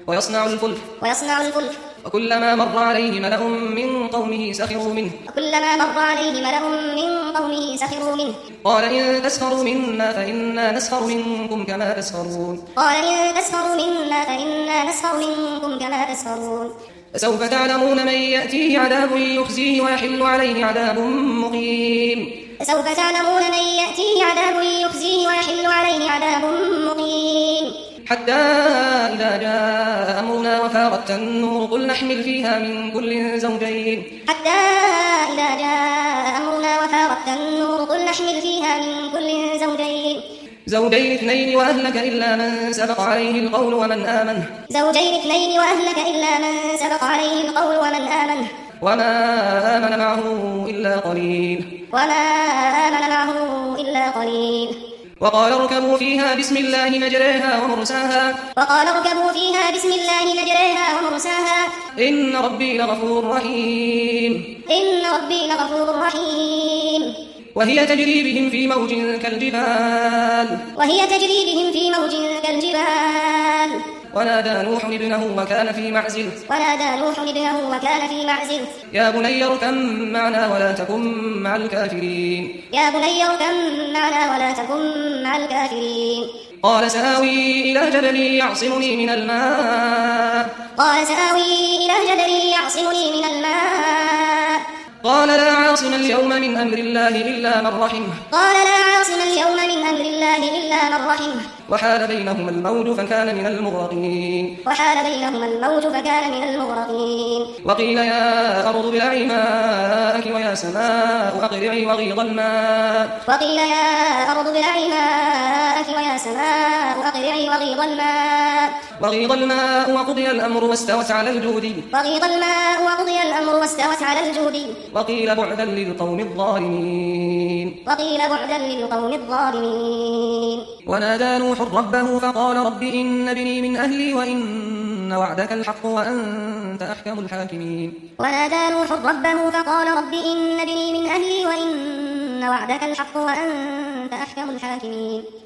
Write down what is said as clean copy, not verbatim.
ويصنع الفلك وكلما مر عليه ملأ من قومه سخروا منه قال إن تسخروا منا فإنا نسخر منكم كما تسخرون فسوف تعلمون من يأتيه عذاب يخزيه ويحل عليه عذاب مقيم حتى إذا جاء أمرنا وفارت النور قل نحمل فيها من كل زوجين اثنين وأهلك إلا من سبق عليه القول ومن آمن وما آمن معه إلا قليل وقال اركبوا فيها بسم الله مجريها ومرساها إن ربي لغفور رحيم وهي تجري بهم في موج كالجبال ونادى نوح ابنه وكان في معزل يا بني اركب معنا ولا تكن مع الكافرين قال سآوي إلى جبل يعصمني من الماء قال لا عاصم اليوم من أمر الله إلا من رحمه وحال بينهما الموج فكان من المغرقين وقيل يا أرض ابلعي ماءك ويا سماء أقلعي وغيض الماء وقضي الأمر واستوت على الجود وقيل بعدا للقوم الظالمين ونادى نوح ربه فقال رب إن ابني من أهلي وإن وعدك الحق وأنت أحكم الحاكمين